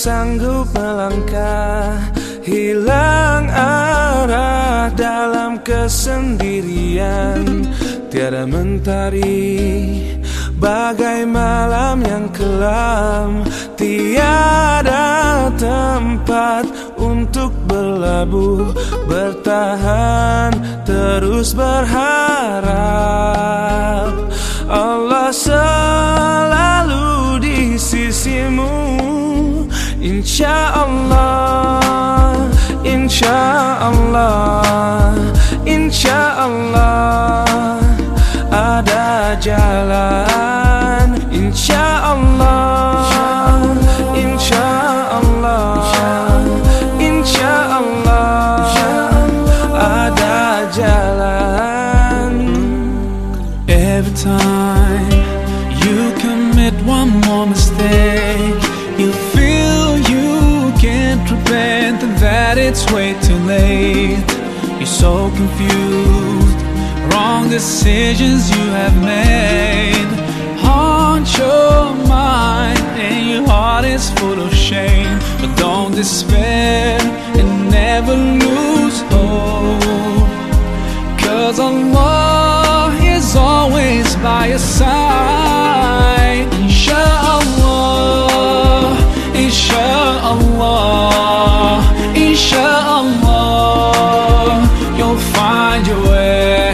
sanggup melangkah, hilang arah dalam kesendirian. Tiada mentari, bagai malam yang kelam. Tiada tempat untuk berlabuh, bertahan, terus berharap. Allah selalu di sisimu, insya Allah, insya Allah, insya Allah ada jalan. Insya Allah, insya Allah, insya Allah ada jalan. Every time you commit one more mistake, you feel you can't repent and that it's way too late. You're so confused, wrong decisions you have made haunt your mind and your heart is full of shame. But don't despair and never lose hope, 'cause Allah is always by your side. Inshallah, inshallah, inshallah, you'll find your way.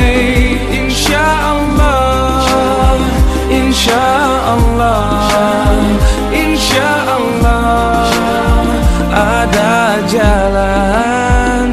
Inshallah, inshallah, inshallah ada jalan.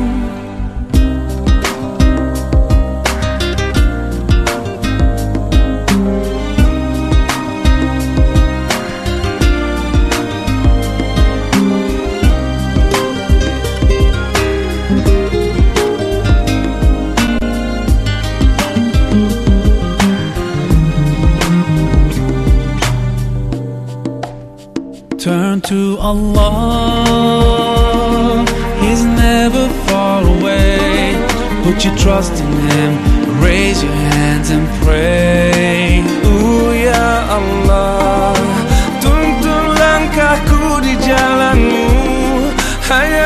Turn to Allah, He's never far away. Put your trust in Him, raise your hands and pray. Ya Allah, tuntun langkahku di jalanmu, hanya